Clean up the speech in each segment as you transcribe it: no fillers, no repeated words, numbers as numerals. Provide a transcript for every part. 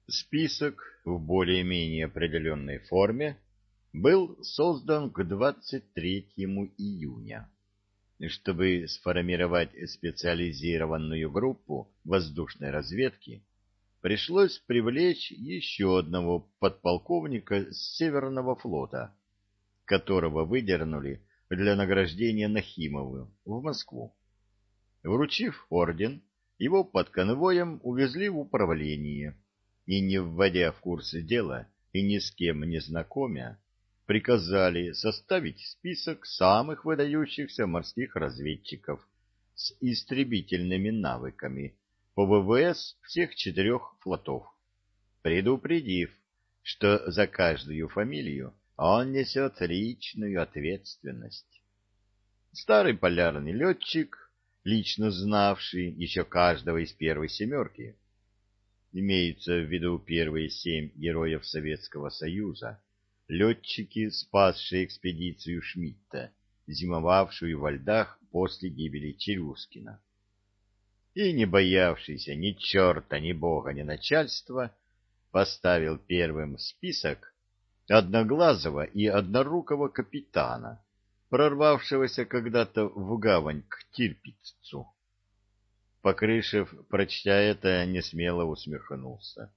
Список в более-менее определенной форме был создан к 23 июня, чтобы сформировать специализированную группу воздушной разведки. Пришлось привлечь еще одного подполковника с Северного флота, которого выдернули для награждения Нахимову в Москву. Вручив орден, его под конвоем увезли в управление и, не вводя в курс дела и ни с кем не знакомя, приказали составить список самых выдающихся морских разведчиков с истребительными навыками по ВВС всех 4 флотов, предупредив, что за каждую фамилию он несет личную ответственность. Старый полярный летчик, лично знавший еще каждого из первой семерки, имеются в виду первые 7 героев Советского Союза, летчики, спасшие экспедицию Шмидта, зимовавшую во льдах после гибели Челюскина, и не боявшийся ни черта, ни бога, ни начальства, поставил первым в список одноглазого и однорукого капитана, прорвавшегося когда-то в гавань к Тирпицу. Покрышев, прочтя это, несмело усмехнулся.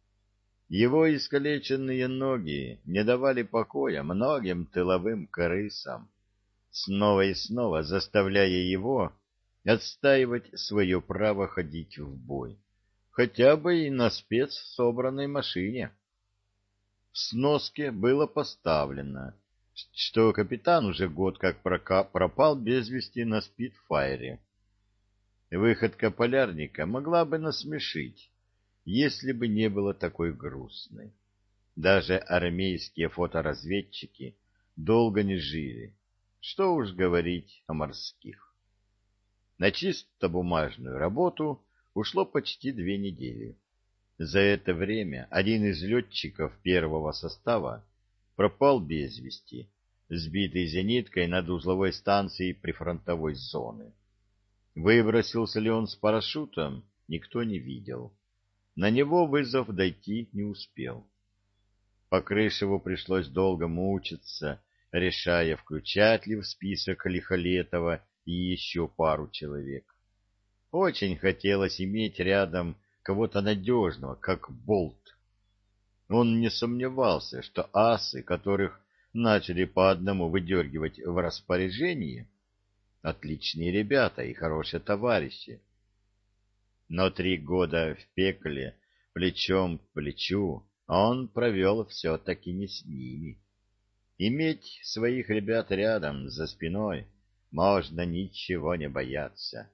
Его искалеченные ноги не давали покоя многим тыловым крысам, снова и снова заставляя его отстаивать свое право ходить в бой, хотя бы и на спецсобранной машине. В сноске было поставлено, что капитан уже год как пропал без вести на Спитфайре. Выходка полярника могла бы насмешить, если бы не было такой грустной. Даже армейские фоторазведчики долго не жили, что уж говорить о морских. На чисто бумажную работу ушло почти 2 недели. За это время один из летчиков первого состава пропал без вести, сбитый зениткой над узловой станцией прифронтовой зоны. Выбросился ли он с парашютом, никто не видел. На него вызов дойти не успел. Покрышеву пришлось долго мучиться, решая, включать ли в список Лихолетова и еще пару человек. Очень хотелось иметь рядом кого-то надежного, как Болт. Он не сомневался, что асы, которых начали по одному выдергивать в распоряжение, отличные ребята и хорошие товарищи. Но 3 года в пекле, плечом к плечу, он провел все-таки не с ними. Иметь своих ребят рядом, за спиной, можно ничего не бояться.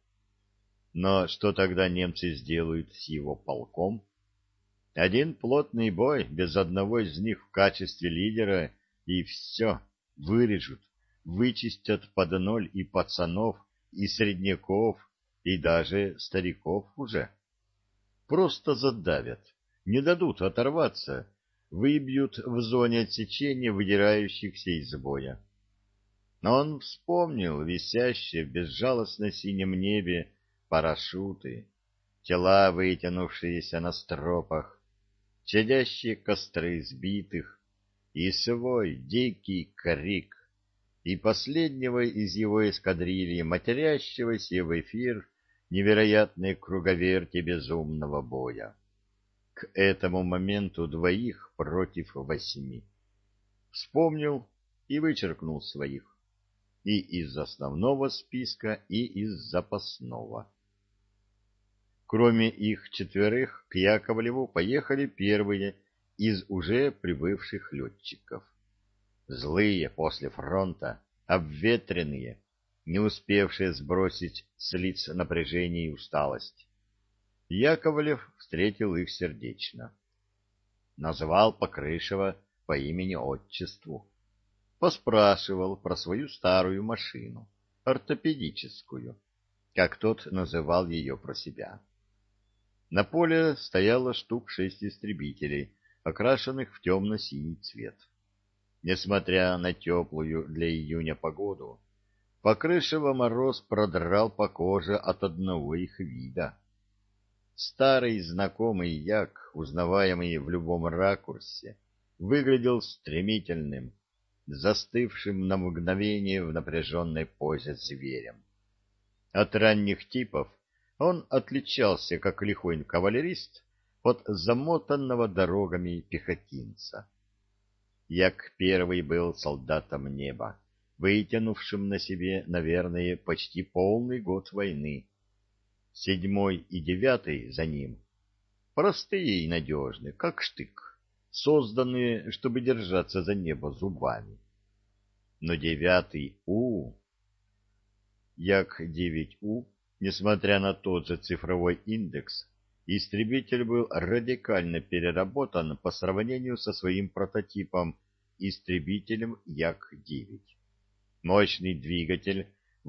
Но что тогда немцы сделают с его полком? Один плотный бой без одного из них в качестве лидера, и все, вырежут, вычистят под ноль и пацанов, и средняков, и даже стариков уже. Просто задавят, не дадут оторваться, выбьют в зоне отсечения выдирающихся из боя. Но он вспомнил висящие в безжалостно синем небе парашюты, тела, вытянувшиеся на стропах, чадящие костры сбитых, и свой дикий крик, и последнего из его эскадрильи, матерящегося в эфир невероятной круговерти безумного боя. К этому моменту 2 против 8. Вспомнил и вычеркнул своих. И из основного списка, и из запасного. Кроме их 4, к Яковлеву поехали первые из уже прибывших летчиков. Злые после фронта, обветренные, не успевшие сбросить с лиц напряжение и усталость. Яковлев встретил их сердечно. Назвал Покрышева по имени-отчеству. Поспрашивал про свою старую машину, ортопедическую, как тот называл ее про себя. На поле стояло штук 6 истребителей, окрашенных в темно-синий цвет. Несмотря на теплую для июня погоду, Покрышева мороз продрал по коже от одного их вида. Старый знакомый як, узнаваемый в любом ракурсе, выглядел стремительным, застывшим на мгновение в напряженной позе зверем. От ранних типов он отличался как лихой кавалерист от замотанного дорогами пехотинца. Як первый был солдатом неба, вытянувшим на себе, наверное, почти полный год войны. 7-й и 9-й за ним простые и надежные, как штык, созданные, чтобы держаться за небо зубами. Но 9-й Як-9У, несмотря на тот же цифровой индекс, истребитель был радикально переработан по сравнению со своим прототипом истребителем Як-9. Мощный двигатель в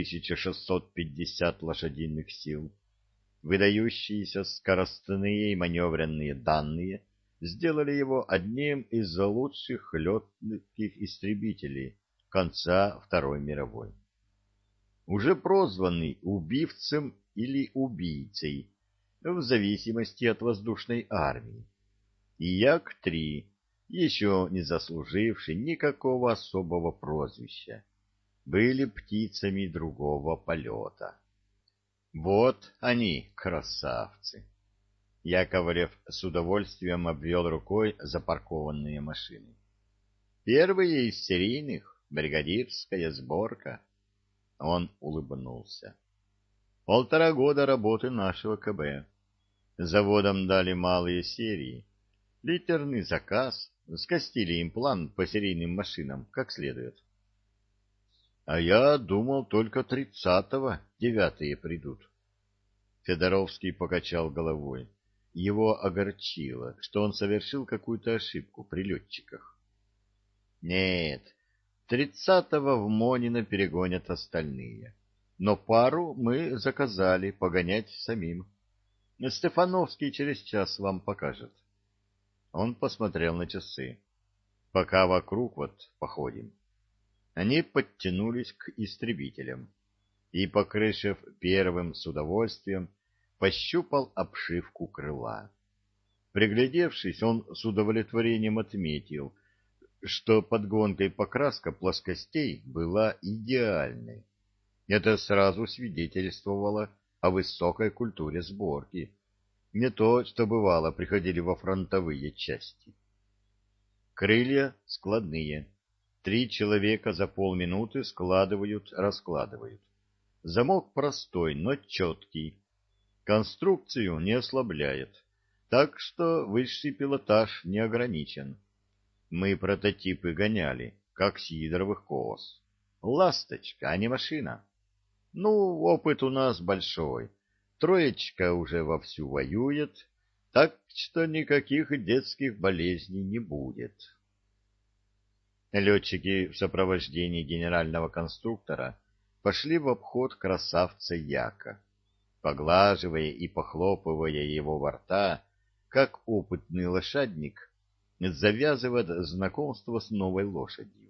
1650 лошадиных сил, выдающиеся скоростные и маневренные данные сделали его одним из лучших летных истребителей конца Второй мировой. Уже прозванный убивцем или убийцей, в зависимости от воздушной армии. И Як-3, еще не заслуживший никакого особого прозвища, были птицами другого полета. Вот они, красавцы! Яковлев с удовольствием обвел рукой запаркованные машины. Первые из серийных, бригадирская сборка. Он улыбнулся. 1,5 года работы нашего КБ. Заводам дали малые серии. Литерный заказ, скостили им план по серийным машинам, как следует. А я думал, только 30-го 9-е придут. Федоровский покачал головой. Его огорчило, что он совершил какую-то ошибку при летчиках. Нет, 30-го в Монино перегонят остальные. Но пару мы заказали погонять самим. Стефановский через час вам покажет. Он посмотрел на часы. Пока вокруг вот походим. Они подтянулись к истребителям. И, покрышев первым с удовольствием, пощупал обшивку крыла. Приглядевшись, он с удовлетворением отметил, что подгонка и покраска плоскостей была идеальной. Это сразу свидетельствовало о высокой культуре сборки. Не то, что бывало, приходили во фронтовые части. Крылья складные. 3 человека за полминуты складывают-раскладывают. Замок простой, но четкий. Конструкцию не ослабляет, так что высший пилотаж не ограничен. Мы прототипы гоняли, как сидоровых коз. Ласточка, а не машина. Ну, опыт у нас большой. 3 уже вовсю воюет, так что никаких детских болезней не будет. Летчики в сопровождении генерального конструктора пошли в обход красавца Яка, поглаживая и похлопывая его во рта, как опытный лошадник завязывает знакомство с новой лошадью.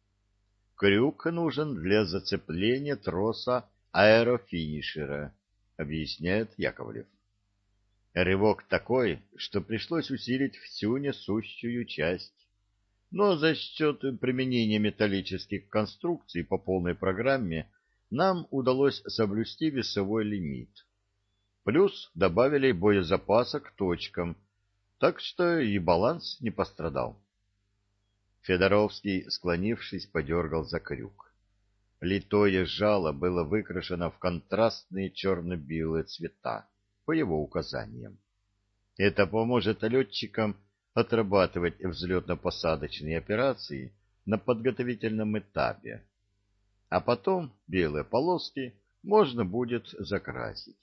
Крюк нужен для зацепления троса аэрофинишера, объясняет Яковлев. Рывок такой, что пришлось усилить всю несущую часть. Но за счет применения металлических конструкций по полной программе нам удалось соблюсти весовой лимит. Плюс добавили боезапаса к точкам, так что и баланс не пострадал. Федоровский, склонившись, подергал за крюк. Литое жало было выкрашено в контрастные черно-белые цвета, по его указаниям. Это поможет летчикам отрабатывать взлетно-посадочные операции на подготовительном этапе. А потом белые полоски можно будет закрасить.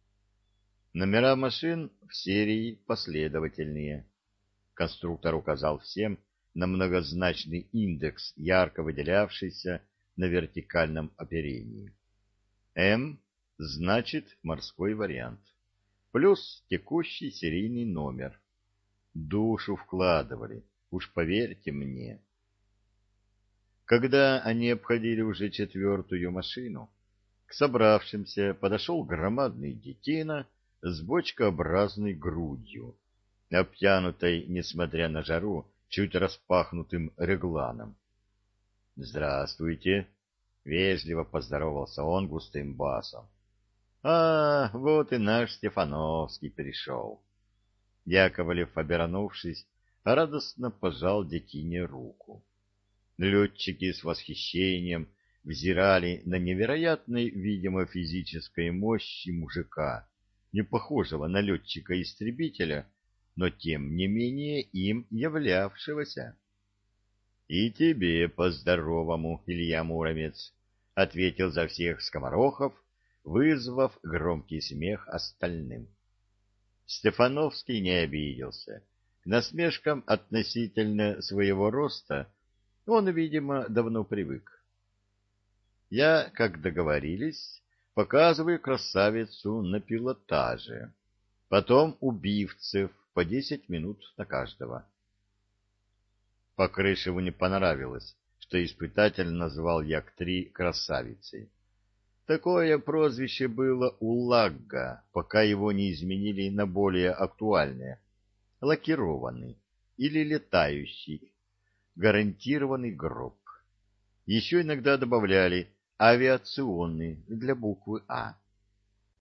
Номера машин в серии последовательные. Конструктор указал всем на многозначный индекс, ярко выделявшийся на вертикальном оперении. М значит морской вариант, плюс текущий серийный номер. Душу вкладывали, уж поверьте мне. Когда они обходили уже 4-ю машину, к собравшимся подошел громадный детина с бочкообразной грудью, обтянутой, несмотря на жару, чуть распахнутым регланом. — Здравствуйте! — вежливо поздоровался он густым басом. — А, вот и наш Стефановский пришел. Яковлев, обернувшись, радостно пожал детине руку. Летчики с восхищением взирали на невероятной, видимо, физической мощи мужика, не похожего на летчика-истребителя, но тем не менее им являвшегося. — И тебе по-здоровому, Илья Муромец, — ответил за всех скоморохов, вызвав громкий смех остальным. Стефановский не обиделся. К насмешкам относительно своего роста он, видимо, давно привык. Я, как договорились, показываю красавицу на пилотаже. Потом убивцев по 10 минут на каждого. Покрышеву не понравилось, что испытатель назвал Як-3 красавицей. Такое прозвище было у Лагга, пока его не изменили на более актуальное — лакированный или летающий, гарантированный гроб. Еще иногда добавляли авиационный для буквы А.